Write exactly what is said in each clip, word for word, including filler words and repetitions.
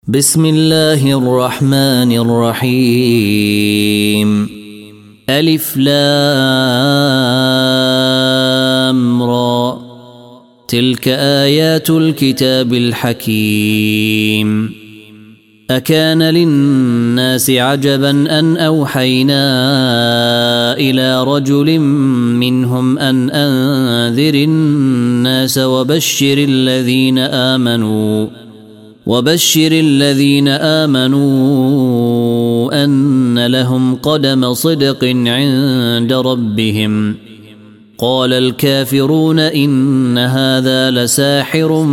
بسم الله الرحمن الرحيم. ألف لام را، تلك آيات الكتاب الحكيم. أكان للناس عجبا أن أوحينا إلى رجل منهم أن أنذر الناس وبشر الذين آمنوا وبشر الذين آمنوا أن لهم قدم صدق عند ربهم. قال الكافرون إن هذا لساحر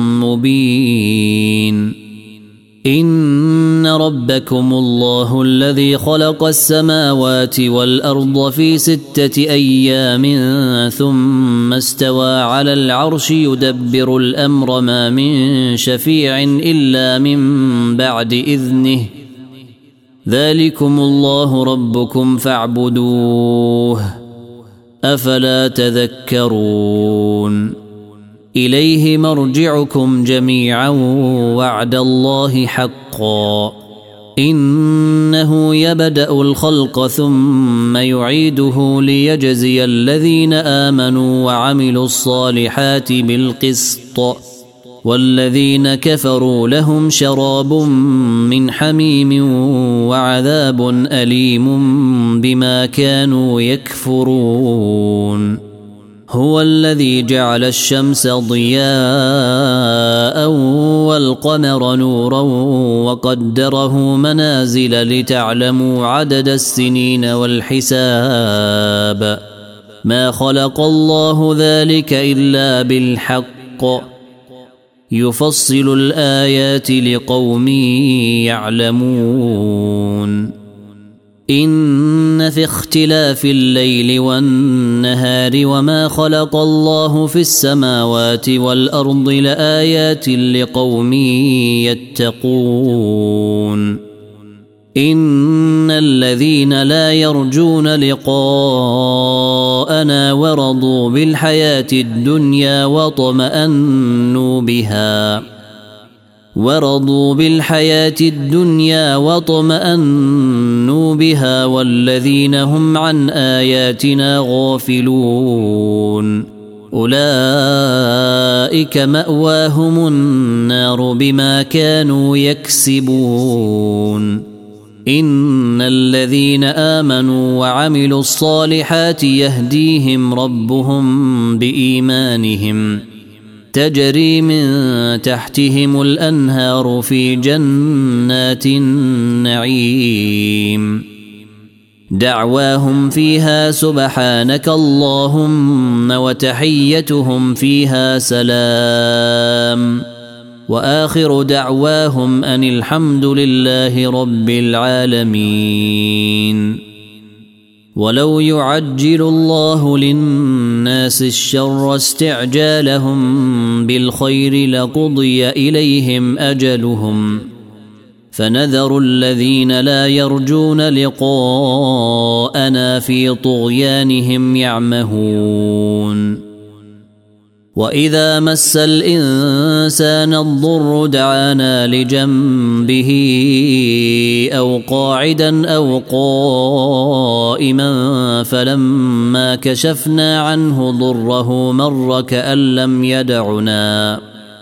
مبين. إن ربكم الله الذي خلق السماوات والأرض في ستة أيام ثم استوى على العرش يدبر الأمر ما من شفيع إلا من بعد إذنه. ذلكم الله ربكم فاعبدوه أفلا تذكرون. إليه مرجعكم جميعا وعد الله حقا. إنه يبدأ الخلق ثم يعيده ليجزي الذين آمنوا وعملوا الصالحات بالقسط، والذين كفروا لهم شراب من حميم وعذاب أليم بما كانوا يكفرون. هو الذي جعل الشمس ضياء والقمر نورا وقدره منازل لتعلموا عدد السنين والحساب. ما خلق الله ذلك إلا بالحق، يفصل الآيات لقوم يعلمون. إن في اختلاف الليل والنهار وما خلق الله في السماوات والأرض لآيات لقوم يتقون. إن الذين لا يرجون لقاءنا ورضوا بالحياة الدنيا واطمأنوا بها ورضوا بالحياة الدنيا واطمأنوا بها والذين هم عن آياتنا غافلون أولئك مأواهم النار بما كانوا يكسبون. إن الذين آمنوا وعملوا الصالحات يهديهم ربهم بإيمانهم، تجري من تحتهم الأنهار في جنات النعيم. دعواهم فيها سبحانك اللهم وتحيتهم فيها سلام، وآخر دعواهم أن الحمد لله رب العالمين. ولو يعجل الله للناس الشر استعجالهم بالخير لقضي إليهم أجلهم، فنذر الذين لا يرجون لقاءنا في طغيانهم يعمهون. وإذا مس الإنسان الضر دعانا لجنبه أو قاعدا أو قائما فلما كشفنا عنه ضره مر كأن لم يدعنا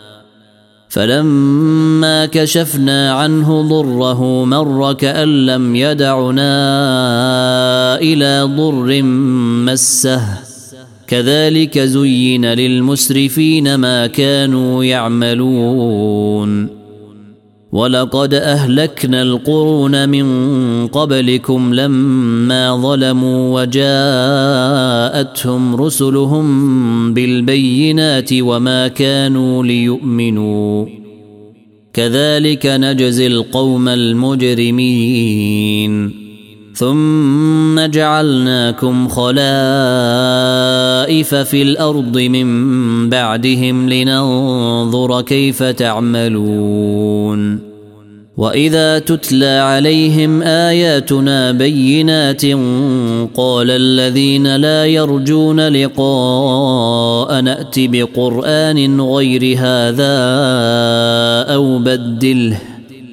فلما كشفنا عنه ضره مر كأن لم يدعنا إلى ضر مسه. كذلك زين للمسرفين ما كانوا يعملون. ولقد أهلكنا القرون من قبلكم لما ظلموا وجاءتهم رسلهم بالبينات وما كانوا ليؤمنوا. كذلك نجزي القوم المجرمين. ثم جعلناكم خلائف في الأرض من بعدهم لننظر كيف تعملون. وإذا تتلى عليهم آياتنا بينات قال الذين لا يرجون لقاء نأت بقرآن غير هذا أو بدله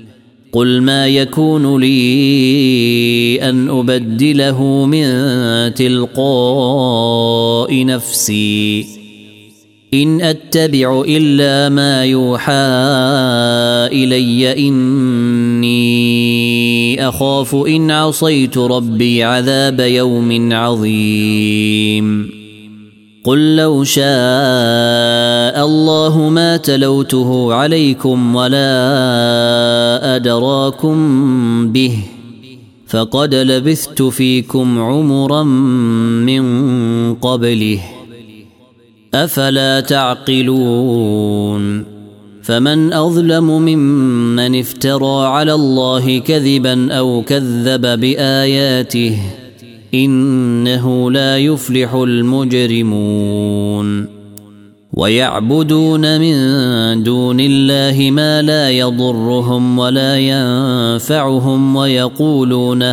قل ما يكون لي أن أبدله من تلقاء نفسي إن أتبع إلا ما يوحى إلي إني أخاف إن عصيت ربي عذاب يوم عظيم قل لو شاء الله ما تلوته عليكم ولا أدراكم به فقد لبثت فيكم عمرا من قبله أفلا تعقلون فمن أظلم ممن افترى على الله كذبا أو كذب بآياته إنه لا يفلح المجرمون ويعبدون من دون الله ما لا يضرهم ولا ينفعهم ويقولون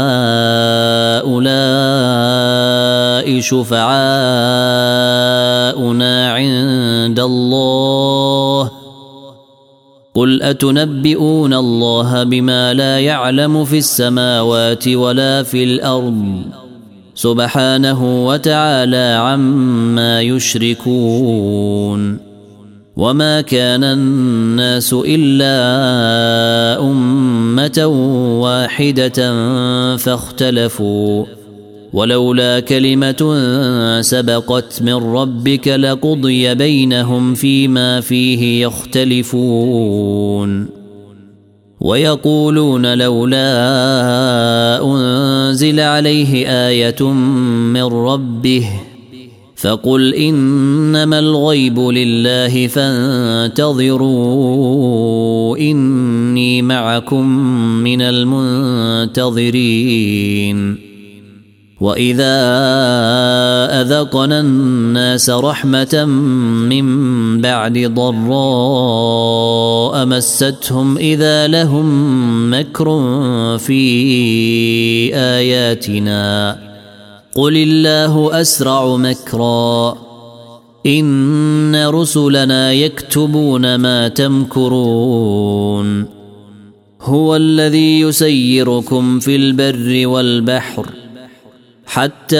هؤلاء شفعاؤنا عند الله قل أتنبئون الله بما لا يعلم في السماوات ولا في الأرض سبحانه وتعالى عما يشركون وما كان الناس إلا أمة واحدة فاختلفوا ولولا كلمة سبقت من ربك لقضي بينهم فيما فيه يختلفون ويقولون لولا أنزل عليه آية من ربه فقل إنما الغيب لله فانتظروا إني معكم من المنتظرين وإذا أذقنا الناس رحمة من بعد ضراء مستهم إذا لهم مكر في آياتنا قل الله أسرع مكرا إن رسلنا يكتبون ما تمكرون هو الذي يسيركم في البر والبحر حتى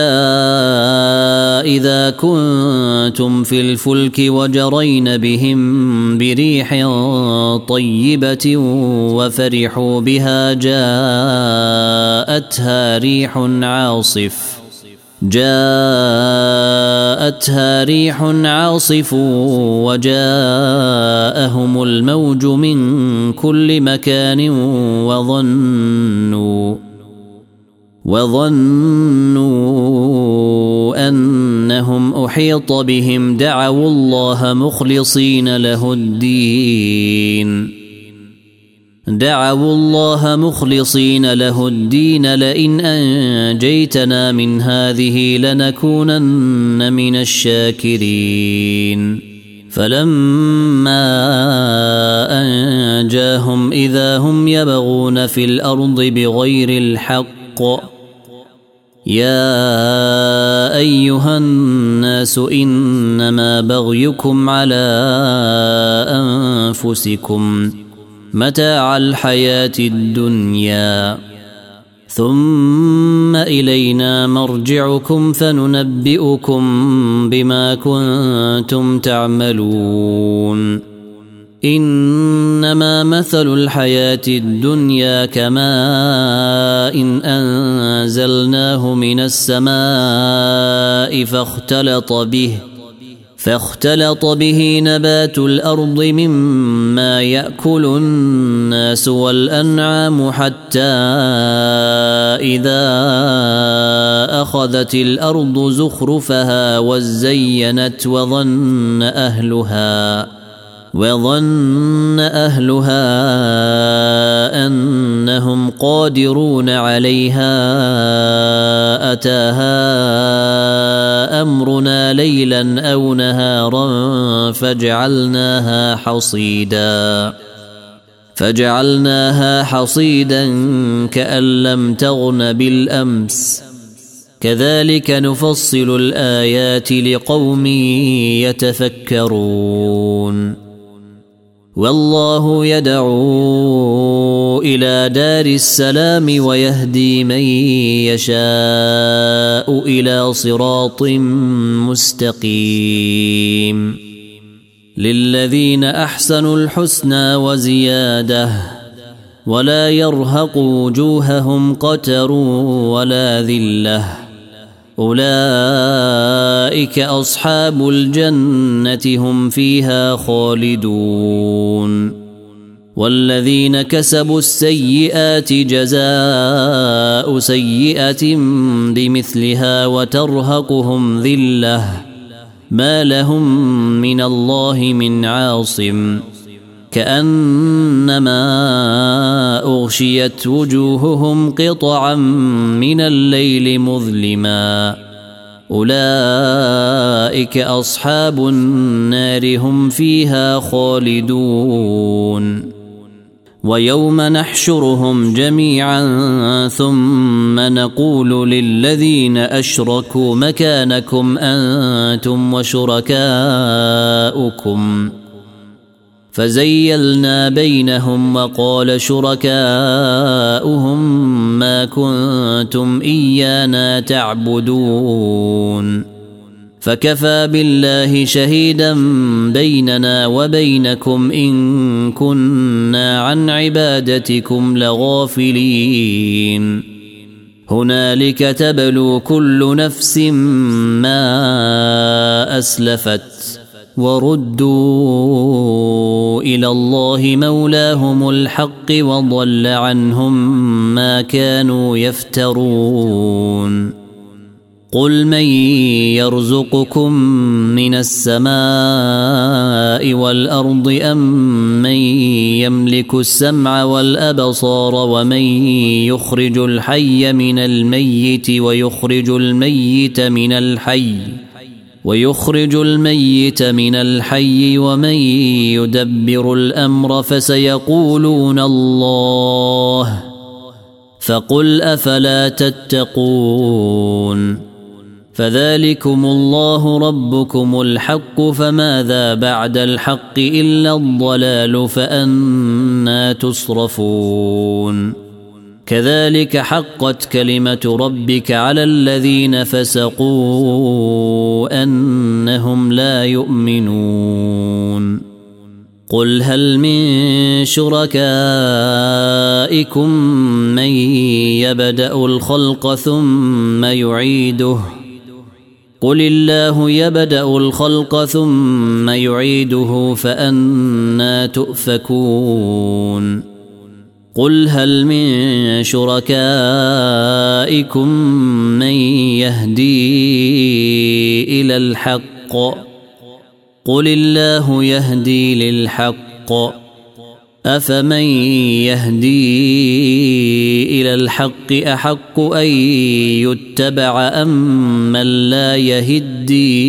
إذا كنتم في الفلك وجرين بهم بريح طيبة وفرحوا بها جاءتها ريح عاصف جاءتها ريح عاصف وجاءهم الموج من كل مكان وظنوا وظنوا أنهم أحيط بهم دعوا الله مخلصين له الدين دعوا الله مخلصين له الدين لئن أنجيتنا من هذه لنكونن من الشاكرين فلما أنجاهم إذا هم يبغون في الأرض بغير الحق يا أيها الناس إنما بغيكم على أنفسكم متاع الحياة الدنيا ثم إلينا مرجعكم فننبئكم بما كنتم تعملون إنما مثل الحياة الدنيا كماء إن أنزلناه من السماء فاختلط به فاختلط به نبات الأرض مما يأكل الناس والأنعام حتى إذا أخذت الأرض زخرفها وزينت وظن أهلها وظن أهلها أنهم قادرون عليها أتاها أمرنا ليلا أو نهارا فجعلناها حصيدا فجعلناها حصيدا كأن لم تغن بالأمس كذلك نفصل الآيات لقوم يتفكرون والله يدعو إلى دار السلام ويهدي من يشاء إلى صراط مستقيم للذين أحسنوا الحسنى وزيادة ولا يرهق وجوههم قتر ولا ذلة أولئك أصحاب الجنة هم فيها خالدون والذين كسبوا السيئات جزاء سيئة بمثلها وترهقهم ذلة ما لهم من الله من عاصم كأنما أغشيت وجوههم قطعا من الليل مظلما أولئك أصحاب النار هم فيها خالدون ويوم نحشرهم جميعا ثم نقول للذين أشركوا مكانكم أنتم وشركاؤكم فزيلنا بينهم وقال شركاؤهم ما كنتم إيانا تعبدون فكفى بالله شهيدا بيننا وبينكم إن كنا عن عبادتكم لغافلين هنالك تبلو كل نفس ما أسلفت وردوا إلى الله مولاهم الحق وضل عنهم ما كانوا يفترون قل من يرزقكم من السماء والأرض أم من يملك السمع والأبصار ومن يخرج الحي من الميت ويخرج الميت من الحي ويخرج الميت من الحي ومن يدبر الأمر فسيقولون الله فقل أفلا تتقون فذلكم الله ربكم الحق فماذا بعد الحق إلا الضلال فأنى تصرفون كذلك حقت كلمة ربك على الذين فسقوا أنهم لا يؤمنون قل هل من شركائكم من يبدأ الخلق ثم يعيده قل الله يبدأ الخلق ثم يعيده فأنى تؤفكون قل هل من شركائكم من يهدي إلى الحق قل الله يهدي للحق أفمن يهدي إلى الحق أحق أن يتبع أم من لا يهدي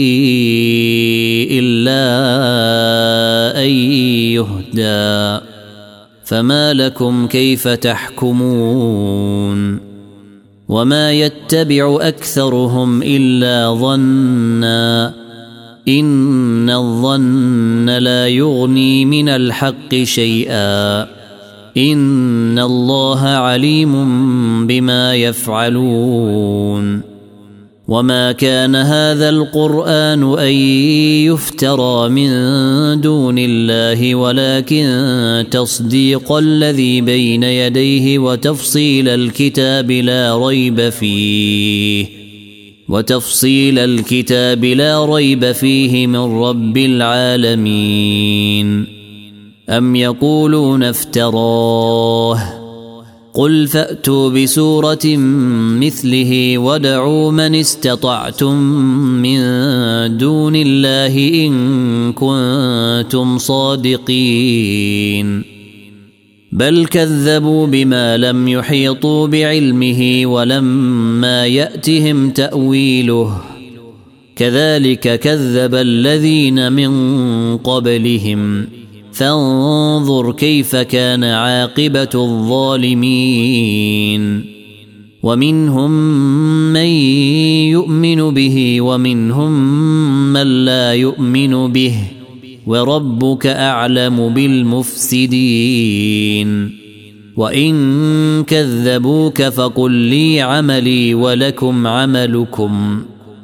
إلا أن يهدى فما لكم كيف تحكمون وما يتبع أكثرهم إلا ظنّا إن الظن لا يغني من الحق شيئا إن الله عليم بما يفعلون وما كان هذا القرآن أن يفترى من دون الله ولكن تصديق الذي بين يديه وتفصيل الكتاب لا ريب فيه وتفصيل الكتاب لا ريب فيه من رب العالمين أم يقولون افتراه قل فأتوا بسورة مثله ودعوا من استطعتم من دون الله إن كنتم صادقين بل كذبوا بما لم يحيطوا بعلمه ولما يأتهم تأويله كذلك كذب الذين من قبلهم فانظر كيف كان عاقبة الظالمين ومنهم من يؤمن به ومنهم من لا يؤمن به وربك أعلم بالمفسدين وإن كذبوك فقل لي عملي ولكم عملكم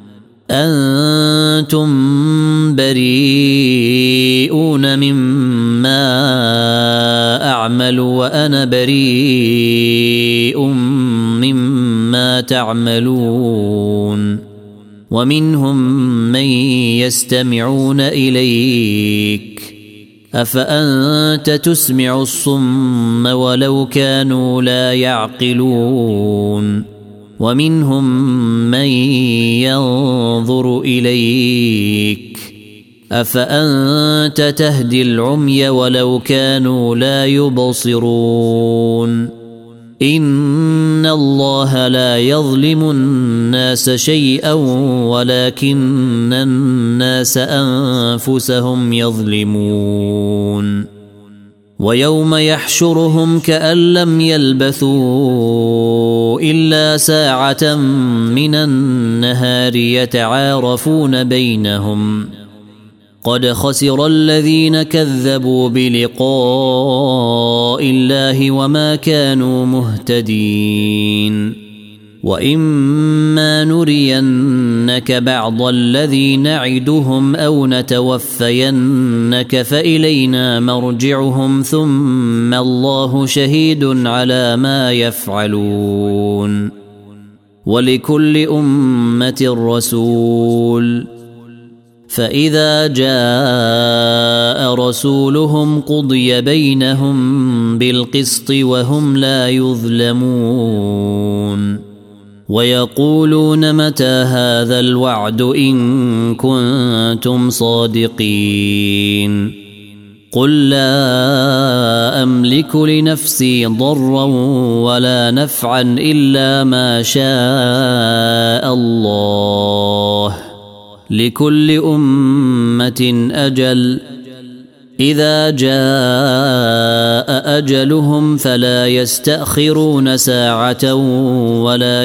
أنتم بريئون مما أعمل وأنا بريء مما تعملون ومنهم من يستمعون إليك أفأنت تسمع الصم ولو كانوا لا يعقلون ومنهم من ينظر إليك أفأنت تهدي العمي ولو كانوا لا يبصرون إن الله لا يظلم الناس شيئا ولكن الناس أنفسهم يظلمون ويوم يحشرهم كأن لم يلبثوا إلا ساعة من النهار يتعارفون بينهم قد خسر الذين كذبوا بلقاء الله وما كانوا مهتدين وإما نرينك بعض الذي نعدهم أو نتوفينك فإلينا مرجعهم ثم الله شهيد على ما يفعلون ولكل أمة رسول فإذا جاء رسولهم قضي بينهم بالقسط وهم لا يظلمون ويقولون متى هذا الوعد إن كنتم صادقين قل لا أملك لنفسي ضرا ولا نفعا إلا ما شاء الله لكل أمة أجل إذا جاء أجلهم فلا يستأخرون ساعة ولا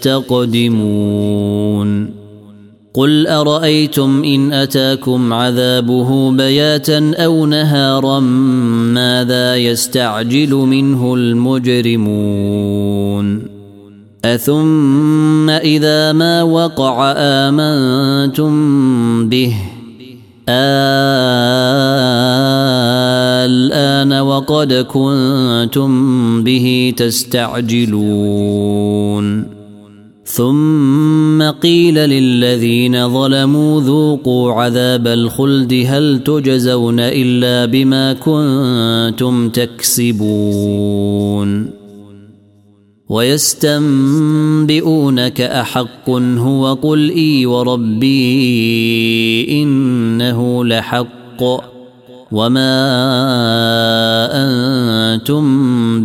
يستقدمون قل أرأيتم إن أتاكم عذابه بياتا أو نهارا ماذا يستعجل منه المجرمون أثم إذا ما وقع آمنتم به الآن وقد كنتم به تستعجلون ثم قيل للذين ظلموا ذوقوا عذاب الخلد هل تجزون إلا بما كنتم تكسبون ويستنبئونك أحق هو قل إي وربي إنه لحق وما أنتم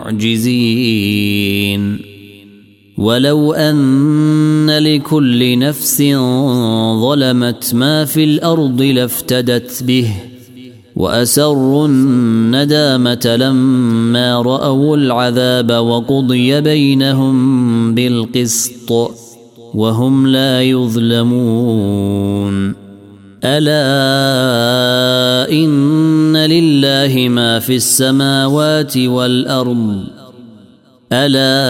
بمعجزين ولو أن لكل نفس ظلمت ما في الأرض لافتدت به وأسروا الندامة لما رأوا العذاب وقضي بينهم بالقسط وهم لا يظلمون ألا إن لله ما في السماوات والأرض ألا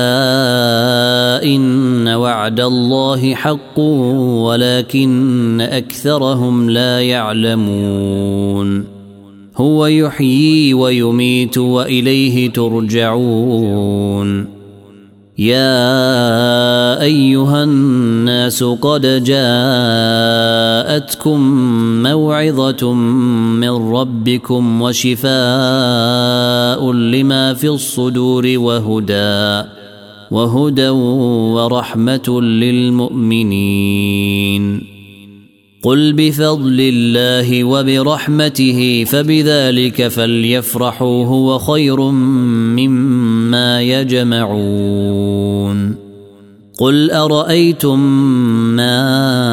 إن وعد الله حق ولكن أكثرهم لا يعلمون هو يحيي ويميت وإليه ترجعون يا أيها الناس قد جاءتكم موعظة من ربكم وشفاء لما في الصدور وهدى وهدى ورحمة للمؤمنين قل بفضل الله وبرحمته فبذلك فليفرحوا هو خير مما يجمعون قل أرأيتم ما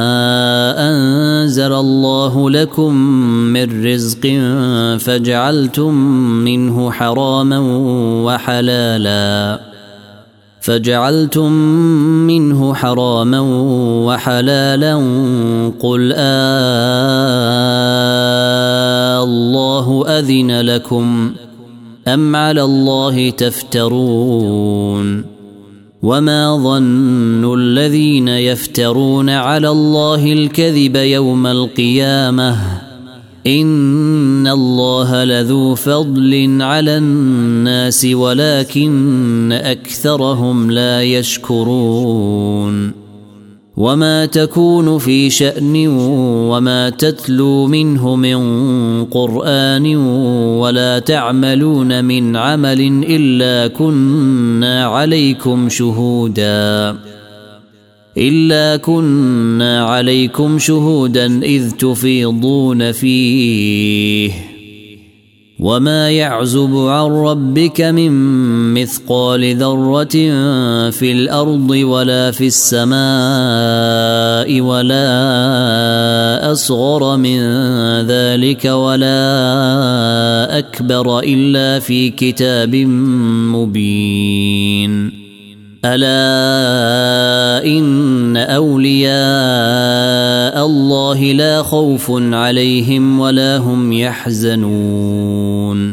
أنزل الله لكم من رزق فجعلتم منه حراما وحلالا فجعلتم منه حراما وحلالا قل آه الله أذن لكم أم على الله تفترون وما ظن الذين يفترون على الله الكذب يوم القيامة إن الله لذو فضل على الناس ولكن أكثرهم لا يشكرون وما تكون في شأن وما تتلو منه من قرآن ولا تعملون من عمل إلا كنا عليكم شهودا إلا كنا عليكم شهودا إذ تفيضون فيه وما يعزب عن ربك من مثقال ذرة في الأرض ولا في السماء ولا أصغر من ذلك ولا أكبر إلا في كتاب مبين ألا إن أولياء الله لا خوف عليهم ولا هم يحزنون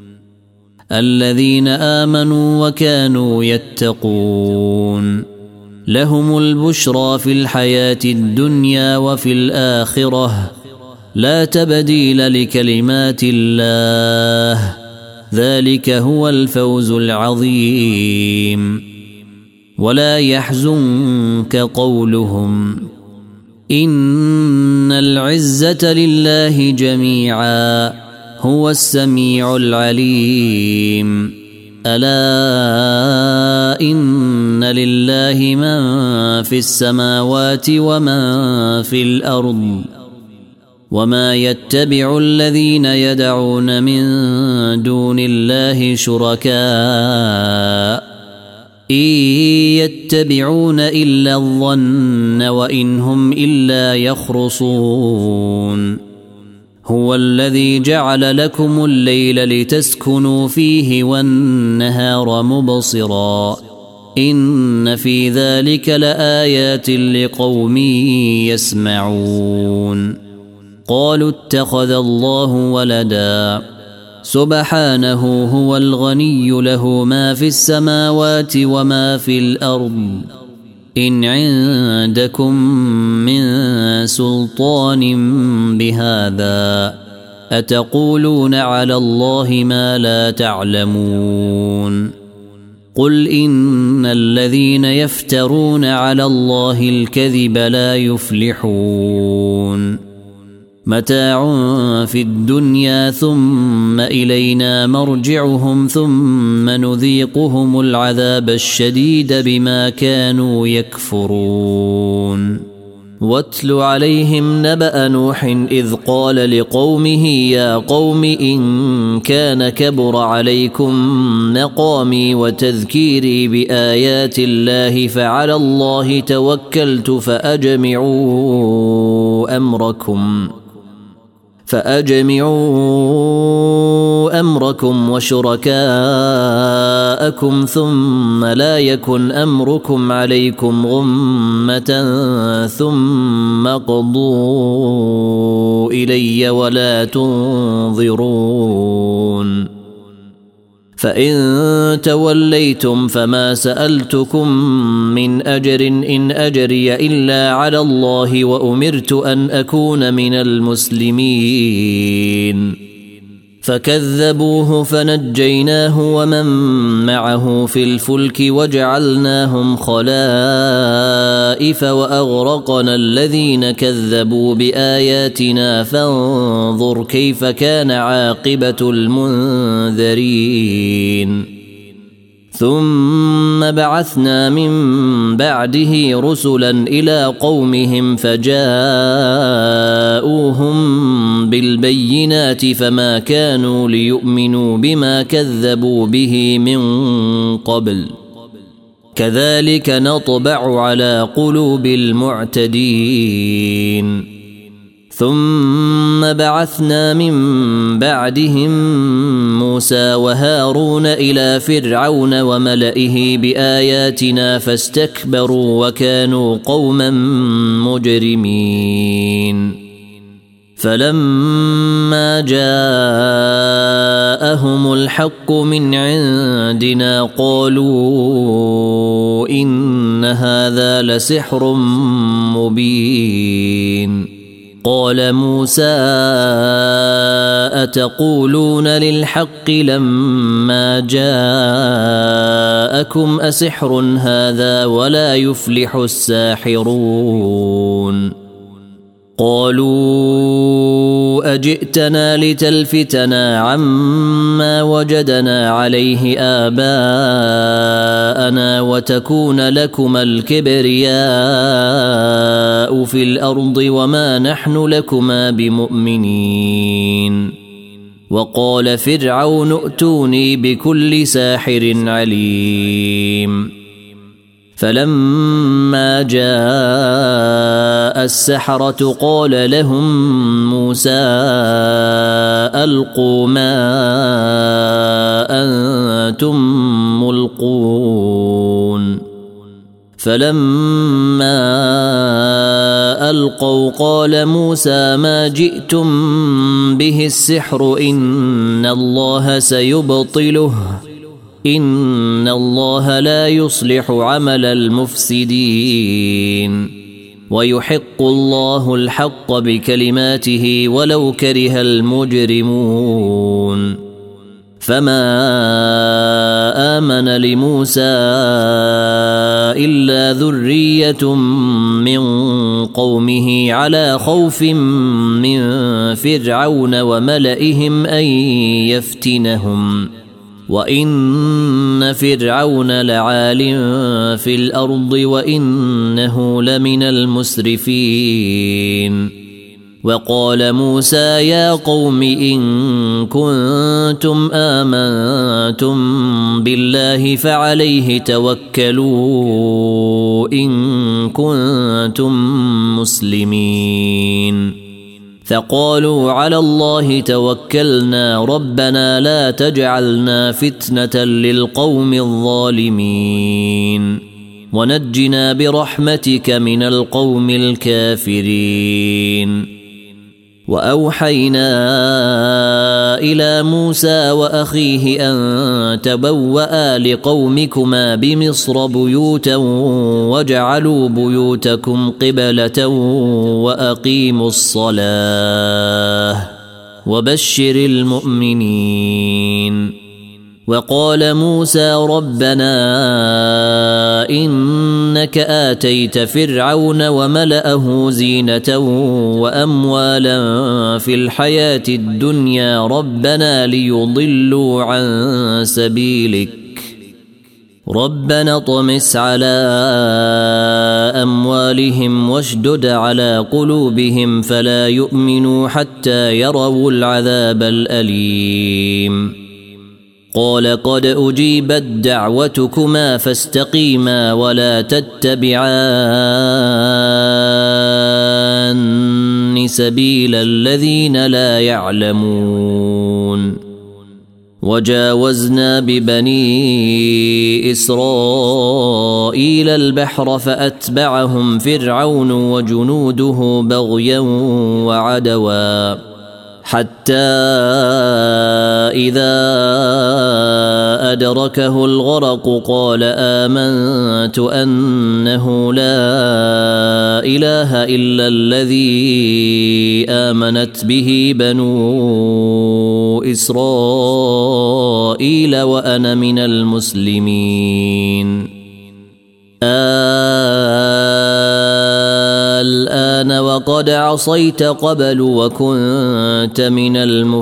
الذين آمنوا وكانوا يتقون لهم البشرى في الحياة الدنيا وفي الآخرة لا تبديل لكلمات الله ذلك هو الفوز العظيم ولا يحزنك قولهم إن العزة لله جميعا هو السميع العليم ألا إن لله من في السماوات ومن في الأرض وما يتبع الذين يدعون من دون الله شركاء إن يتبعون إلا الظن وإن هم إلا يخرصون هو الذي جعل لكم الليل لتسكنوا فيه والنهار مبصرا إن في ذلك لآيات لقوم يسمعون قالوا اتخذ الله ولدا سبحانه هو الغني له ما في السماوات وما في الأرض إن عندكم من سلطان بهذا أتقولون على الله ما لا تعلمون قل إن الذين يفترون على الله الكذب لا يفلحون متاع في الدنيا ثم إلينا مرجعهم ثم نذيقهم العذاب الشديد بما كانوا يكفرون واتل عليهم نبأ نوح إذ قال لقومه يا قوم إن كان كبر عليكم مقامي وتذكيري بآيات الله فعلى الله توكلت فأجمعوا أمركم فأجمعوا أمركم وشركاءكم ثم لا يكن أمركم عليكم غمة ثم قضوا إلي ولا تنظرون فإن توليتم فما سألتكم من أجر إن أجري إلا على الله وأمرت أن أكون من المسلمين فكذبوه فنجيناه ومن معه في الفلك وجعلناهم خلائف وأغرقنا الذين كذبوا بآياتنا فانظر كيف كان عاقبة المنذرين ثم بعثنا من بعده رسلا إلى قومهم فجاءوهم بالبينات فما كانوا ليؤمنوا بما كذبوا به من قبل كذلك نطبع على قلوب المعتدين ثم بعثنا من بعدهم موسى وهارون إلى فرعون وملئه بآياتنا فاستكبروا وكانوا قوما مجرمين فلما جاءهم الحق من عندنا قالوا إن هذا لسحر مبين. قال موسى أتقولون للحق لما جاءكم أسحر هذا ولا يفلح الساحرون. قالوا أجئتنا لتلفتنا عما وجدنا عليه آباءنا وتكون لكما الكبرياء في الأرض وما نحن لكما بمؤمنين. وقال فرعون ائتوني بكل ساحر عليم. فلما جاء السحرة قال لهم موسى ألقوا ما أنتم ملقون. فلما ألقوا قال موسى ما جئتم به السحر إن الله سيبطله إن الله لا يصلح عمل المفسدين ويحق الله الحق بكلماته ولو كره المجرمون. فما آمن لموسى إلا ذرية من قومه على خوف من فرعون وملئهم أن يفتنهم وإن فرعون لعال في الأرض وإنه لمن المسرفين. وقال موسى يا قوم إن كنتم آمنتم بالله فعليه توكلوا إن كنتم مسلمين. فقالوا على الله توكلنا ربنا لا تجعلنا فتنة للقوم الظالمين ونجنا برحمتك من القوم الكافرين. وأوحينا إلى موسى وأخيه أن تبوأ لقومكما بمصر بيوتا واجعلوا بيوتكم قبلة وأقيموا الصلاة وبشر المؤمنين. وقال موسى ربنا إنك آتيت فرعون وملأه زينة وأموالا في الحياة الدنيا ربنا ليضلوا عن سبيلك ربنا طمس على أموالهم واشدد على قلوبهم فلا يؤمنوا حتى يروا العذاب الأليم. قال قد أجيبت دعوتكما فاستقيما ولا تتبعان سبيل الذين لا يعلمون. وجاوزنا ببني إسرائيل البحر فأتبعهم فرعون وجنوده بغيا وعدوا حتى إذا أدركه الغرق قال آمنت أنه لا إله إلا الذي آمنت به بنو إسرائيل وأنا من المسلمين. الآن وقد عصيت قبل وكنت من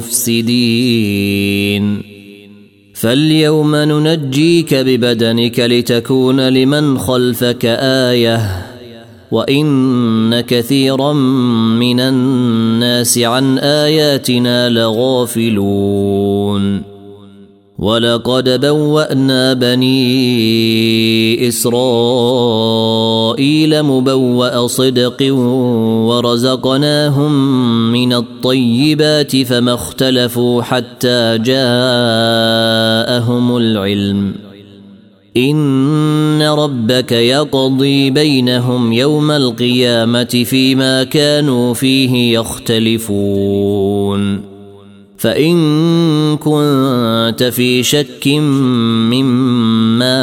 المفسدين فاليوم ننجيك ببدنك لتكون لمن خلفك آية وإن كثيرا من الناس عن آياتنا لغافلون. ولقد بوأنا بني إسرائيل مبوأ صدق ورزقناهم من الطيبات فما اختلفوا حتى جاءهم العلم إن ربك يقضي بينهم يوم القيامة فيما كانوا فيه يختلفون فإن كنت في شك مما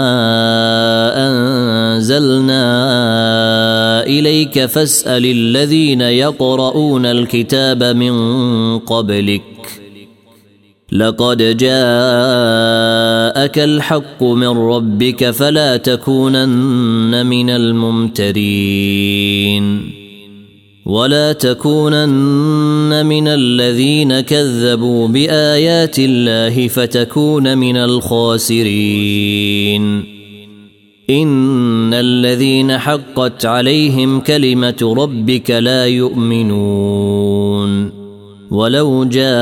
أنزلنا إليك فاسأل الذين يقرؤون الكتاب من قبلك لقد جاءك الحق من ربك فلا تكونن من الممترين ولا تكونن من الذين كذبوا بآيات الله فتكون من الخاسرين إن الذين حقت عليهم كلمة ربك لا يؤمنون ولو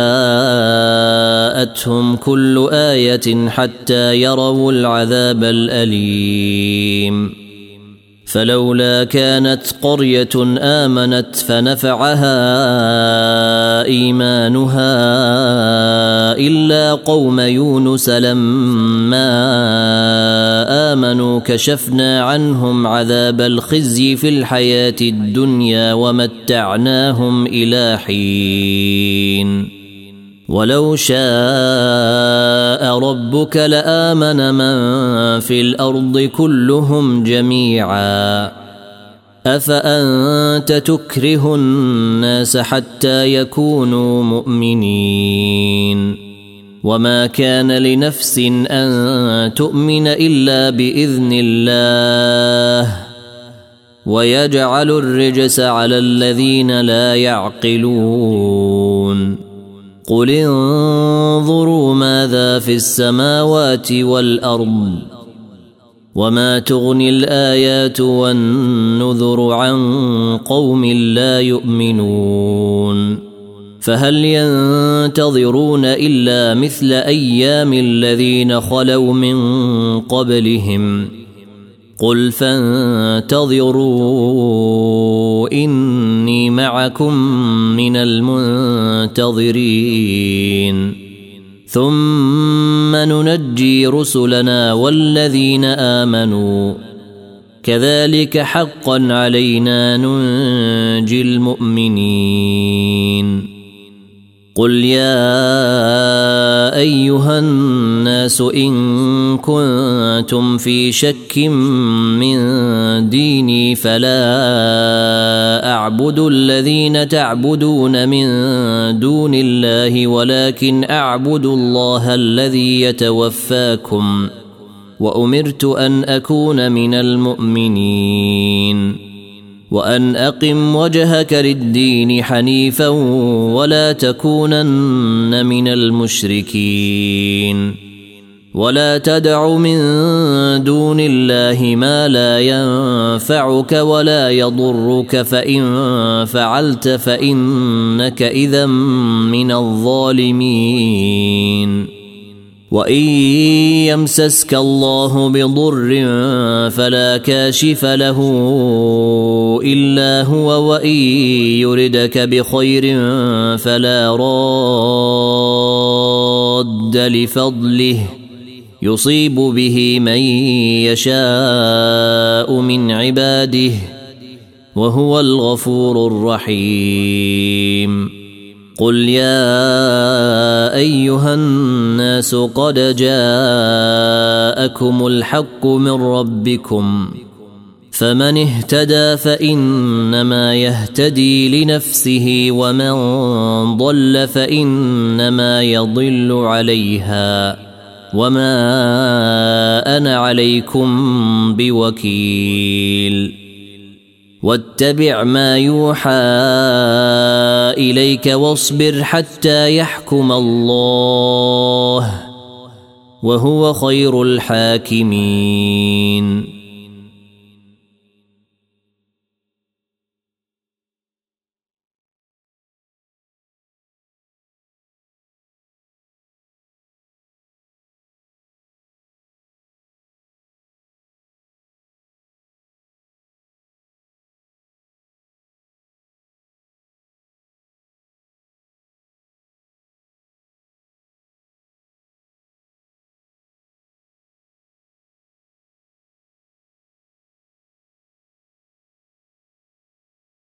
جاءتهم كل آية حتى يروا العذاب الأليم فلولا كانت قرية آمنت فنفعها إيمانها إلا قوم يونس لما آمنوا كشفنا عنهم عذاب الخزي في الحياة الدنيا ومتعناهم إلى حين ولو شاء ربك لآمن من في الأرض كلهم جميعا أفأنت تكره الناس حتى يكونوا مؤمنين وما كان لنفس أن تؤمن إلا بإذن الله ويجعل الرجس على الذين لا يعقلون قل انظروا ماذا في السماوات والأرض وما تغني الآيات والنذر عن قوم لا يؤمنون فهل ينتظرون إلا مثل أيام الذين خلوا من قبلهم قل فانتظروا إني معكم من المنتظرين ثم ننجي رسلنا والذين آمنوا كذلك حقا علينا ننجي المؤمنين قل يا أيها الناس إن كنتم في شك من ديني فلا أعبد الذين تعبدون من دون الله ولكن أعبد الله الذي يتوفاكم وأمرت أن أكون من المؤمنين وأن أقم وجهك للدين حنيفا ولا تكونن من المشركين ولا تدع من دون الله ما لا ينفعك ولا يضرك فإن فعلت فإنك إذا من الظالمين وإن يمسسك الله بضر فلا كاشف له إلا هو وإن يردك بخير فلا راد لفضله يصيب به من يشاء من عباده وهو الغفور الرحيم قل يا أيها الناس قد جاءكم الحق من ربكم فمن اهتدى فإنما يهتدي لنفسه ومن ضل فإنما يضل عليها وما أنا عليكم بوكيل واتبع ما يوحى إليك واصبر حتى يحكم الله وهو خير الحاكمين